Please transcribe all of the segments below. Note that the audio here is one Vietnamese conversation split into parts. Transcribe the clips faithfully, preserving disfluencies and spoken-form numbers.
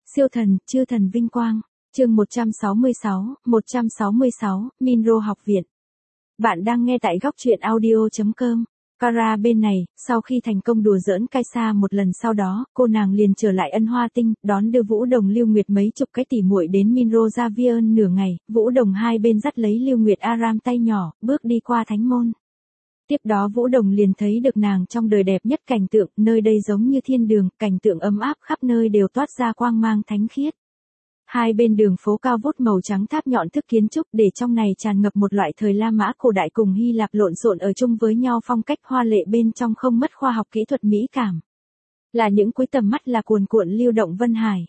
Siêu thần, chư thần vinh quang. Chương một trăm sáu mươi sáu, một trăm sáu mươi sáu, Minro học viện. Bạn đang nghe tại góc truyện audio chấm com. Kara bên này, sau khi thành công đùa giỡn Kaisa một lần sau đó, cô nàng liền trở lại Ân Hoa Tinh, đón đưa Vũ Đồng Lưu Nguyệt mấy chục cái tỉ muội đến Minro Javier nửa ngày, Vũ Đồng hai bên dắt lấy Lưu Nguyệt Aram tay nhỏ, bước đi qua thánh môn. Tiếp đó Vũ Đồng liền thấy được nàng trong đời đẹp nhất cảnh tượng, nơi đây giống như thiên đường, cảnh tượng ấm áp khắp nơi đều toát ra quang mang thánh khiết. Hai bên đường phố cao vút màu trắng tháp nhọn thức kiến trúc để trong này tràn ngập một loại thời La Mã cổ đại cùng Hy Lạp lộn xộn ở chung với nhau, phong cách hoa lệ bên trong không mất khoa học kỹ thuật mỹ cảm. Là những cuối tầm mắt là cuồn cuộn lưu động vân hải.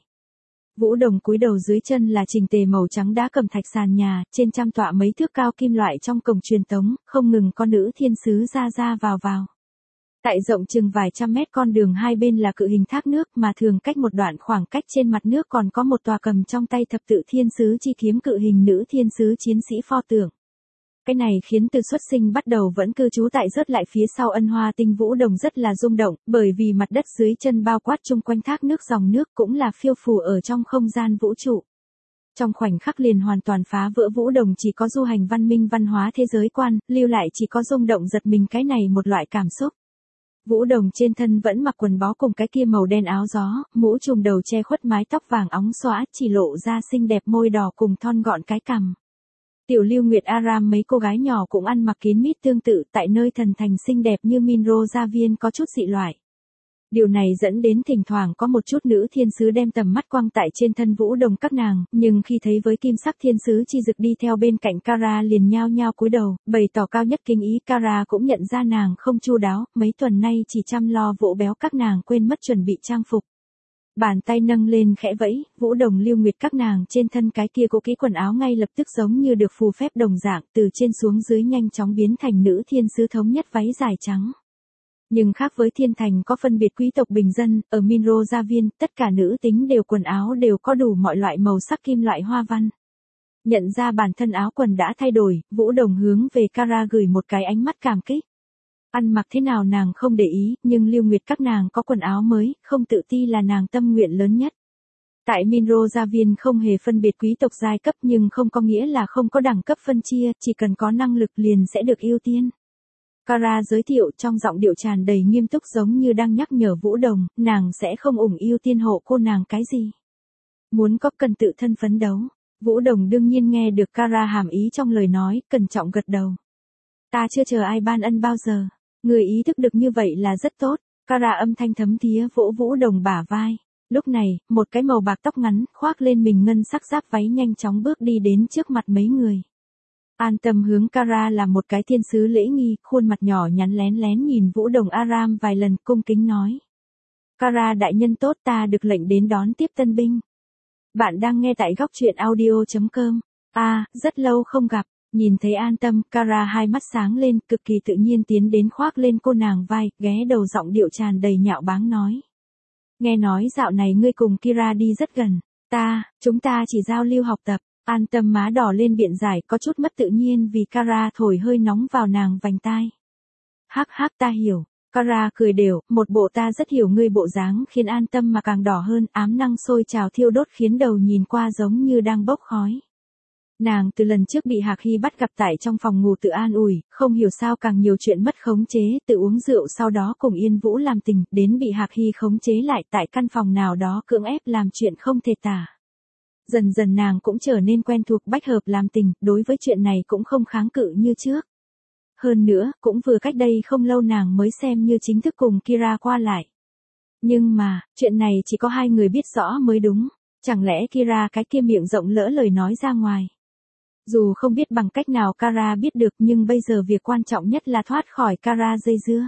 Vũ Đồng cúi đầu, dưới chân là chỉnh tề màu trắng đá cẩm thạch sàn nhà, trên trăm tọa mấy thước cao kim loại trong cổng truyền tống, không ngừng có nữ thiên sứ ra ra vào vào. Tại rộng chừng vài trăm mét con đường hai bên là cự hình thác nước, mà thường cách một đoạn khoảng cách trên mặt nước còn có một tòa cầm trong tay thập tự thiên sứ chi kiếm cự hình nữ thiên sứ chiến sĩ pho tượng. Cái này khiến từ xuất sinh bắt đầu vẫn cư trú tại rớt lại phía sau Ân Hoa Tinh Vũ Đồng rất là rung động, bởi vì mặt đất dưới chân bao quát chung quanh thác nước, dòng nước cũng là phiêu phù ở trong không gian vũ trụ. Trong khoảnh khắc liền hoàn toàn phá vỡ Vũ Đồng chỉ có du hành văn minh văn hóa thế giới quan, lưu lại chỉ có rung động giật mình, cái này một loại cảm xúc. Vũ Đồng trên thân vẫn mặc quần bó cùng cái kia màu đen áo gió, mũ trùm đầu che khuất mái tóc vàng óng xõa, chỉ lộ ra xinh đẹp môi đỏ cùng thon gọn cái cằm. Tiểu Lưu Nguyệt Aram mấy cô gái nhỏ cũng ăn mặc kín mít tương tự, tại nơi thần thành xinh đẹp như Minro Javier có chút dị loại. Điều này dẫn đến thỉnh thoảng có một chút nữ thiên sứ đem tầm mắt quang tại trên thân Vũ Đồng các nàng, nhưng khi thấy với kim sắc thiên sứ chi dực đi theo bên cạnh Kara liền nhao nhao cúi đầu, bày tỏ cao nhất kính ý. Kara cũng nhận ra nàng không chu đáo, mấy tuần nay chỉ chăm lo vỗ béo các nàng quên mất chuẩn bị trang phục. Bàn tay nâng lên khẽ vẫy, Vũ Đồng Lưu Nguyệt các nàng trên thân cái kia cũ kỹ quần áo ngay lập tức giống như được phù phép đồng dạng, từ trên xuống dưới nhanh chóng biến thành nữ thiên sứ thống nhất váy dài trắng. Nhưng khác với thiên thành có phân biệt quý tộc bình dân, ở Minro Javier, tất cả nữ tính đều quần áo đều có đủ mọi loại màu sắc kim loại hoa văn. Nhận ra bản thân áo quần đã thay đổi, Vũ Đồng hướng về Kara gửi một cái ánh mắt cảm kích. Ăn mặc thế nào nàng không để ý, nhưng Lưu Nguyệt các nàng có quần áo mới, không tự ti là nàng tâm nguyện lớn nhất. Tại Minro Javier không hề phân biệt quý tộc giai cấp, nhưng không có nghĩa là không có đẳng cấp phân chia, chỉ cần có năng lực liền sẽ được ưu tiên. Kara giới thiệu trong giọng điệu tràn đầy nghiêm túc, giống như đang nhắc nhở Vũ Đồng, nàng sẽ không ủng ưu tiên hộ cô nàng cái gì. Muốn có cần tự thân phấn đấu. Vũ Đồng đương nhiên nghe được Kara hàm ý trong lời nói, cẩn trọng gật đầu. Ta chưa chờ ai ban ân bao giờ. Người ý thức được như vậy là rất tốt. Kara âm thanh thấm thía vỗ Vũ Đồng bả vai. Lúc này, một cái màu bạc tóc ngắn, khoác lên mình ngân sắc giáp váy nhanh chóng bước đi đến trước mặt mấy người. An Tâm hướng Kara là một cái thiên sứ lễ nghi, khuôn mặt nhỏ nhắn lén lén nhìn Vũ Đồng Aram vài lần, cung kính nói. Kara đại nhân tốt, ta được lệnh đến đón tiếp tân binh. Bạn đang nghe tại góc truyện audio chấm com. À, rất lâu không gặp. Nhìn thấy An Tâm, Kara hai mắt sáng lên, cực kỳ tự nhiên tiến đến khoác lên cô nàng vai, ghé đầu, giọng điệu tràn đầy nhạo báng nói. Nghe nói dạo này ngươi cùng Kira đi rất gần. Ta, chúng ta chỉ giao lưu học tập. An Tâm má đỏ lên biện giải, có chút mất tự nhiên vì Kara thổi hơi nóng vào nàng vành tai. Hắc hắc, ta hiểu. Kara cười đều, một bộ ta rất hiểu ngươi bộ dáng khiến An Tâm mà càng đỏ hơn, ám năng sôi trào thiêu đốt khiến đầu nhìn qua giống như đang bốc khói. Nàng từ lần trước bị Hạc Hy bắt gặp tại trong phòng ngủ tự an ủi, không hiểu sao càng nhiều chuyện mất khống chế, tự uống rượu sau đó cùng Yên Vũ làm tình, đến bị Hạc Hy khống chế lại tại căn phòng nào đó cưỡng ép làm chuyện không thể tả. Dần dần nàng cũng trở nên quen thuộc bách hợp làm tình, đối với chuyện này cũng không kháng cự như trước. Hơn nữa, cũng vừa cách đây không lâu nàng mới xem như chính thức cùng Kira qua lại. Nhưng mà, chuyện này chỉ có hai người biết rõ mới đúng, chẳng lẽ Kira cái kia miệng rộng lỡ lời nói ra ngoài. Dù không biết bằng cách nào Kara biết được, nhưng bây giờ việc quan trọng nhất là thoát khỏi Kara dây dưa.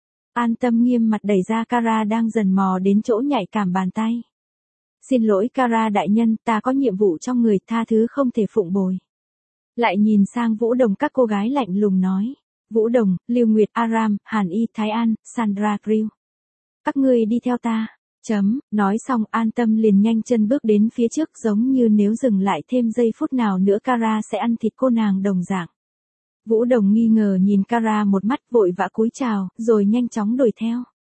An Tâm nghiêm mặt đẩy ra Kara đang dần mò đến chỗ nhạy cảm bàn tay. Xin lỗi Kara đại nhân, ta có nhiệm vụ trong người, tha thứ không thể phụng bồi. Lại nhìn sang Vũ Đồng, các cô gái lạnh lùng nói. Vũ Đồng, Lưu Nguyệt Aram, Hàn Y, Thái An, Sandra Krill. Các ngươi đi theo ta. Chấm, nói xong An Tâm liền nhanh chân bước đến phía trước, giống như nếu dừng lại thêm giây phút nào nữa Kara sẽ ăn thịt cô nàng đồng dạng. Vũ Đồng nghi ngờ nhìn Kara một mắt, vội vã cúi chào, rồi nhanh chóng đuổi theo.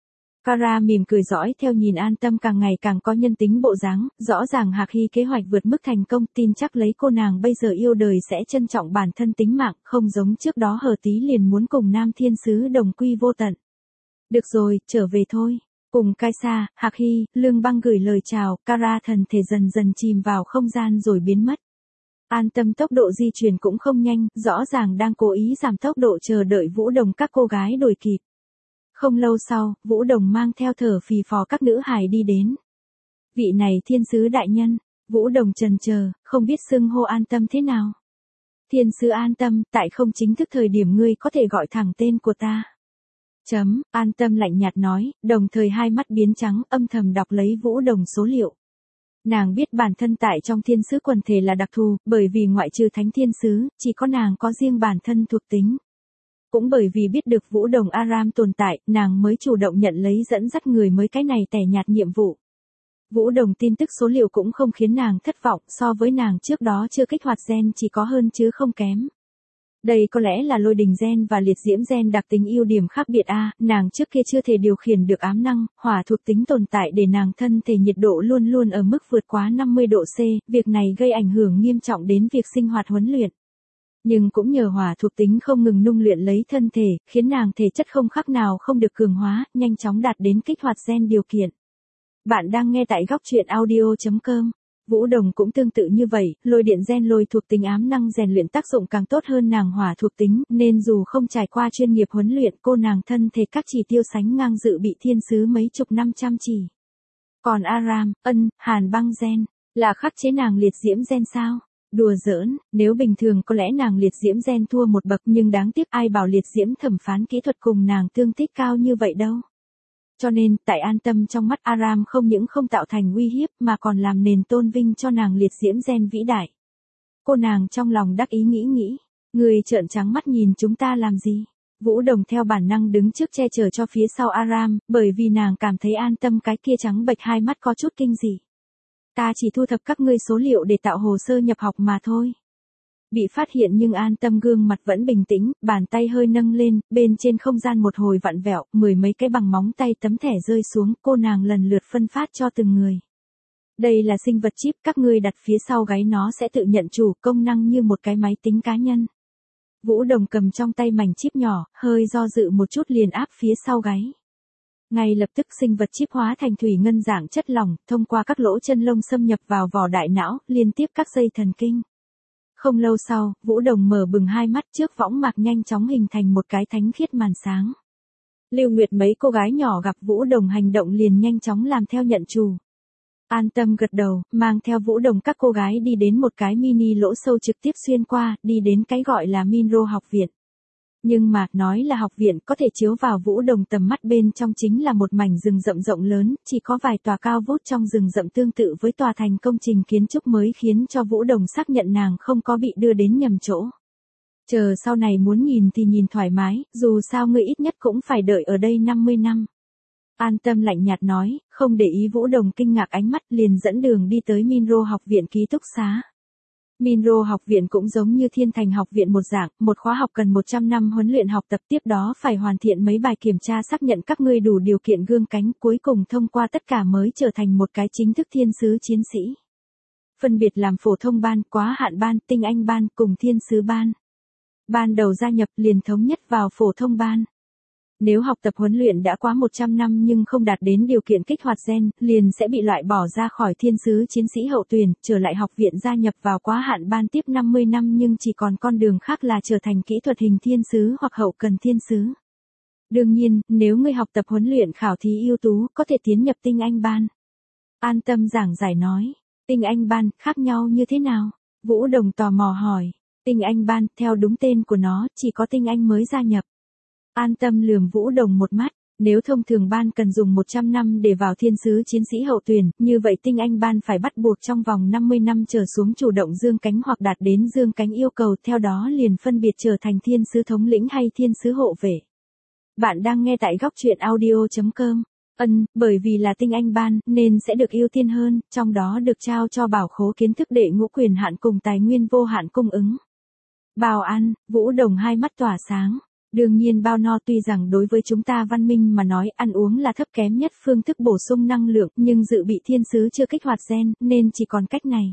Kara mỉm cười dõi theo nhìn An Tâm càng ngày càng có nhân tính bộ dáng, rõ ràng Hạc Hy kế hoạch vượt mức thành công, tin chắc lấy cô nàng bây giờ yêu đời sẽ trân trọng bản thân tính mạng, không giống trước đó hờ tí liền muốn cùng Nam Thiên Sứ đồng quy vô tận. Được rồi, trở về thôi. Cùng Kaisa, Hạc Hy, Lương Băng gửi lời chào, Kara thần thể dần dần chìm vào không gian rồi biến mất. An Tâm tốc độ di chuyển cũng không nhanh, rõ ràng đang cố ý giảm tốc độ chờ đợi Vũ Đồng các cô gái đuổi kịp. Không lâu sau, Vũ Đồng mang theo thở phì phò các nữ hài đi đến. Vị này Thiên Sứ đại nhân, Vũ Đồng chần chờ, không biết xưng hô An Tâm thế nào. Thiên Sứ An Tâm, tại không chính thức thời điểm ngươi có thể gọi thẳng tên của ta. Chấm, An Tâm lạnh nhạt nói, đồng thời hai mắt biến trắng, âm thầm đọc lấy Vũ Đồng số liệu. Nàng biết bản thân tại trong thiên sứ quần thể là đặc thù, bởi vì ngoại trừ thánh thiên sứ, chỉ có nàng có riêng bản thân thuộc tính. Cũng bởi vì biết được Vũ Đồng Aram tồn tại, nàng mới chủ động nhận lấy dẫn dắt người mới cái này tẻ nhạt nhiệm vụ. Vũ Đồng tin tức số liệu cũng không khiến nàng thất vọng, so với nàng trước đó chưa kích hoạt gen chỉ có hơn chứ không kém. Đây có lẽ là lôi đình gen và liệt diễm gen đặc tính ưu điểm khác biệt a, à, nàng trước kia chưa thể điều khiển được ám năng, hỏa thuộc tính tồn tại để nàng thân thể nhiệt độ luôn luôn ở mức vượt quá năm mươi độ C, việc này gây ảnh hưởng nghiêm trọng đến việc sinh hoạt huấn luyện. Nhưng cũng nhờ hỏa thuộc tính không ngừng nung luyện lấy thân thể, khiến nàng thể chất không khác nào không được cường hóa, nhanh chóng đạt đến kích hoạt gen điều kiện. Bạn đang nghe tại góc truyện audio chấm com. Vũ Đồng cũng tương tự như vậy, lôi điện gen lôi thuộc tính ám năng rèn luyện tác dụng càng tốt hơn nàng hỏa thuộc tính, nên dù không trải qua chuyên nghiệp huấn luyện, cô nàng thân thể các chỉ tiêu sánh ngang dự bị thiên sứ mấy chục năm chăm chỉ. Còn Aram, ân, hàn băng gen, là khắc chế nàng liệt diễm gen sao? Đùa giỡn, nếu bình thường có lẽ nàng liệt diễm gen thua một bậc, nhưng đáng tiếc ai bảo liệt diễm thẩm phán kỹ thuật cùng nàng tương thích cao như vậy đâu. Cho nên, tại An Tâm trong mắt Aram không những không tạo thành uy hiếp mà còn làm nền tôn vinh cho nàng liệt diễm gen vĩ đại. Cô nàng trong lòng đắc ý nghĩ nghĩ, người trợn trắng mắt nhìn chúng ta làm gì? Vũ Đồng theo bản năng đứng trước che chở cho phía sau Aram, bởi vì nàng cảm thấy An Tâm cái kia trắng bệch hai mắt có chút kinh dị. Ta chỉ thu thập các ngươi số liệu để tạo hồ sơ nhập học mà thôi. Bị phát hiện nhưng An Tâm gương mặt vẫn bình tĩnh, bàn tay hơi nâng lên, bên trên không gian một hồi vặn vẹo, mười mấy cái bằng móng tay tấm thẻ rơi xuống, cô nàng lần lượt phân phát cho từng người. Đây là sinh vật chip, các ngươi đặt phía sau gáy nó sẽ tự nhận chủ, công năng như một cái máy tính cá nhân. Vũ Đồng cầm trong tay mảnh chip nhỏ, hơi do dự một chút liền áp phía sau gáy. Ngay lập tức sinh vật chip hóa thành thủy ngân dạng chất lỏng, thông qua các lỗ chân lông xâm nhập vào vỏ đại não, liên tiếp các dây thần kinh. Không lâu sau, Vũ Đồng mở bừng hai mắt, trước võng mạc nhanh chóng hình thành một cái thánh khiết màn sáng. Lưu Nguyệt mấy cô gái nhỏ gặp Vũ Đồng hành động liền nhanh chóng làm theo nhận chủ. An Tâm gật đầu, mang theo Vũ Đồng các cô gái đi đến một cái mini lỗ sâu trực tiếp xuyên qua, đi đến cái gọi là Minro học viện. Nhưng mà, nói là học viện có thể chiếu vào Vũ Đồng tầm mắt bên trong chính là một mảnh rừng rậm rộng lớn, chỉ có vài tòa cao vút trong rừng rậm tương tự với tòa thành công trình kiến trúc mới khiến cho Vũ Đồng xác nhận nàng không có bị đưa đến nhầm chỗ. Chờ sau này muốn nhìn thì nhìn thoải mái, dù sao ngươi ít nhất cũng phải đợi ở đây năm mươi năm. An Tâm lạnh nhạt nói, không để ý Vũ Đồng kinh ngạc ánh mắt liền dẫn đường đi tới Minro học viện ký túc xá. Minro học viện cũng giống như Thiên Thành học viện một dạng, một khóa học cần một trăm năm huấn luyện học tập, tiếp đó phải hoàn thiện mấy bài kiểm tra xác nhận các ngươi đủ điều kiện gương cánh, cuối cùng thông qua tất cả mới trở thành một cái chính thức thiên sứ chiến sĩ. Phân biệt làm phổ thông ban, quá hạn ban, tinh anh ban cùng thiên sứ ban. Ban đầu gia nhập liền thống nhất vào phổ thông ban. Nếu học tập huấn luyện đã quá một trăm năm nhưng không đạt đến điều kiện kích hoạt gen, liền sẽ bị loại bỏ ra khỏi thiên sứ chiến sĩ hậu tuyển, trở lại học viện gia nhập vào quá hạn ban tiếp năm mươi năm nhưng chỉ còn con đường khác là trở thành kỹ thuật hình thiên sứ hoặc hậu cần thiên sứ. Đương nhiên, nếu ngươi học tập huấn luyện khảo thí ưu tú, có thể tiến nhập tinh anh ban. An Tâm giảng giải nói, tinh anh ban, khác nhau như thế nào? Vũ Đồng tò mò hỏi, tinh anh ban, theo đúng tên của nó, chỉ có tinh anh mới gia nhập. An Tâm lườm Vũ Đồng một mắt, nếu thông thường ban cần dùng một trăm năm để vào thiên sứ chiến sĩ hậu tuyển, như vậy tinh anh ban phải bắt buộc trong vòng năm mươi năm trở xuống chủ động dương cánh hoặc đạt đến dương cánh yêu cầu, theo đó liền phân biệt trở thành thiên sứ thống lĩnh hay thiên sứ hộ vệ. Bạn đang nghe tại góc truyện audio chấm com. Ân, bởi vì là tinh anh ban, nên sẽ được ưu tiên hơn, trong đó được trao cho bảo khố kiến thức đệ ngũ quyền hạn cùng tài nguyên vô hạn cung ứng. Bảo an, Vũ Đồng hai mắt tỏa sáng. Đương nhiên bao no tuy rằng đối với chúng ta văn minh mà nói ăn uống là thấp kém nhất phương thức bổ sung năng lượng, nhưng dự bị thiên sứ chưa kích hoạt gen, nên chỉ còn cách này.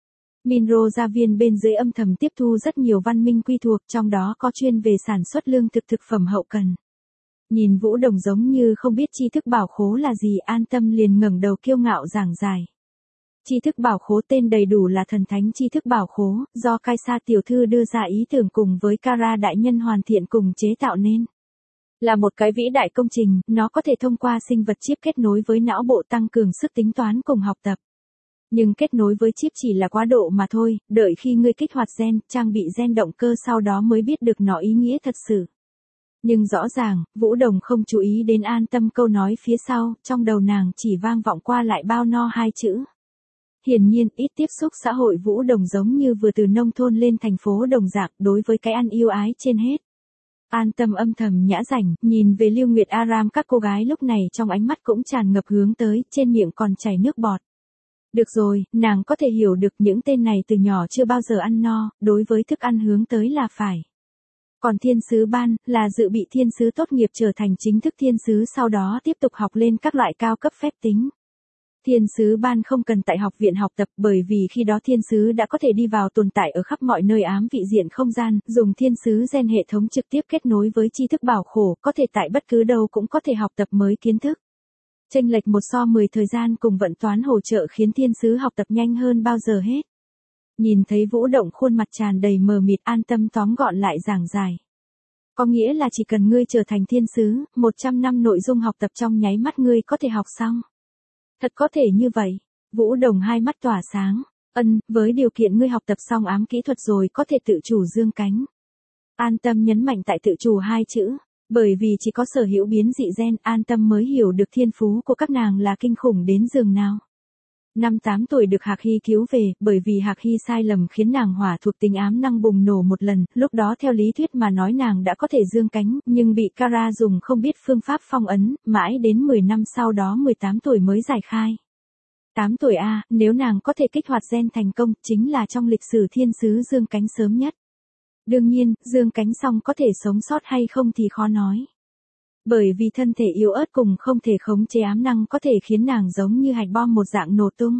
Minro gia viên bên dưới âm thầm tiếp thu rất nhiều văn minh quy thuộc, trong đó có chuyên về sản xuất lương thực thực phẩm hậu cần. Nhìn Vũ Đồng giống như không biết tri thức bảo khố là gì, An Tâm liền ngẩng đầu kiêu ngạo giảng giải. Tri thức bảo khố tên đầy đủ là thần thánh tri thức bảo khố, do Kaisa tiểu thư đưa ra ý tưởng cùng với Kara đại nhân hoàn thiện cùng chế tạo nên. Là một cái vĩ đại công trình, nó có thể thông qua sinh vật chip kết nối với não bộ tăng cường sức tính toán cùng học tập. Nhưng kết nối với chip chỉ là quá độ mà thôi, đợi khi ngươi kích hoạt gen, trang bị gen động cơ sau đó mới biết được nó ý nghĩa thật sự. Nhưng rõ ràng, Vũ Đồng không chú ý đến An Tâm câu nói phía sau, trong đầu nàng chỉ vang vọng qua lại bao no hai chữ. Hiển nhiên, ít tiếp xúc xã hội Vũ Đồng giống như vừa từ nông thôn lên thành phố đồng dạng, đối với cái ăn yêu ái trên hết. An Tâm âm thầm nhã rảnh, nhìn về Lưu Nguyệt Aram, các cô gái lúc này trong ánh mắt cũng tràn ngập hướng tới, trên miệng còn chảy nước bọt. Được rồi, nàng có thể hiểu được những tên này từ nhỏ chưa bao giờ ăn no, đối với thức ăn hướng tới là phải. Còn thiên sứ ban, là dự bị thiên sứ tốt nghiệp trở thành chính thức thiên sứ sau đó tiếp tục học lên các loại cao cấp phép tính. Thiên sứ ban không cần tại học viện học tập bởi vì khi đó thiên sứ đã có thể đi vào tồn tại ở khắp mọi nơi ám vị diện không gian, dùng thiên sứ gen hệ thống trực tiếp kết nối với tri thức bảo khổ, có thể tại bất cứ đâu cũng có thể học tập mới kiến thức. Chênh lệch một so mười thời gian cùng vận toán hỗ trợ khiến thiên sứ học tập nhanh hơn bao giờ hết. Nhìn thấy Vũ Động khuôn mặt tràn đầy mờ mịt, An Tâm tóm gọn lại giảng giải. Có nghĩa là chỉ cần ngươi trở thành thiên sứ, một trăm năm nội dung học tập trong nháy mắt ngươi có thể học xong. Thật có thể như vậy. Vũ Đồng hai mắt tỏa sáng. Ân, với điều kiện ngươi học tập xong ám kỹ thuật rồi có thể tự chủ dương cánh. An Tâm nhấn mạnh tại tự chủ hai chữ. Bởi vì chỉ có sở hữu biến dị gen, An Tâm mới hiểu được thiên phú của các nàng là kinh khủng đến giường nào. Năm tám tuổi được Hạc Hy cứu về, bởi vì Hạc Hy sai lầm khiến nàng hỏa thuộc tính ám năng bùng nổ một lần, lúc đó theo lý thuyết mà nói nàng đã có thể dương cánh, nhưng bị Kara dùng không biết phương pháp phong ấn, mãi đến mười năm sau đó mười tám tuổi mới giải khai. tám tuổi A, nếu nàng có thể kích hoạt gen thành công, chính là trong lịch sử thiên sứ dương cánh sớm nhất. Đương nhiên, dương cánh xong có thể sống sót hay không thì khó nói. Bởi vì thân thể yếu ớt cùng không thể khống chế ám năng có thể khiến nàng giống như hạch bom một dạng nổ tung.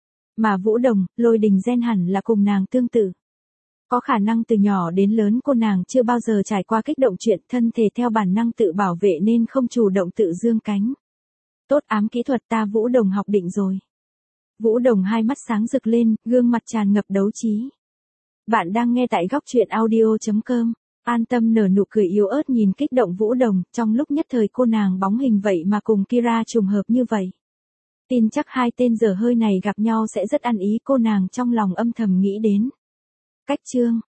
Mà Vũ Đồng, lôi đình gen hẳn là cùng nàng tương tự. Có khả năng từ nhỏ đến lớn cô nàng chưa bao giờ trải qua kích động chuyện, thân thể theo bản năng tự bảo vệ nên không chủ động tự dương cánh. Tốt, ám kỹ thuật ta Vũ Đồng học định rồi. Vũ Đồng hai mắt sáng rực lên, gương mặt tràn ngập đấu trí. Bạn đang nghe tại góc truyện audio chấm com. An Tâm nở nụ cười yếu ớt nhìn kích động Vũ Đồng, trong lúc nhất thời cô nàng bóng hình vậy mà cùng Kira trùng hợp như vậy. Tin chắc hai tên dở hơi này gặp nhau sẽ rất ăn ý, cô nàng trong lòng âm thầm nghĩ đến. Cách chương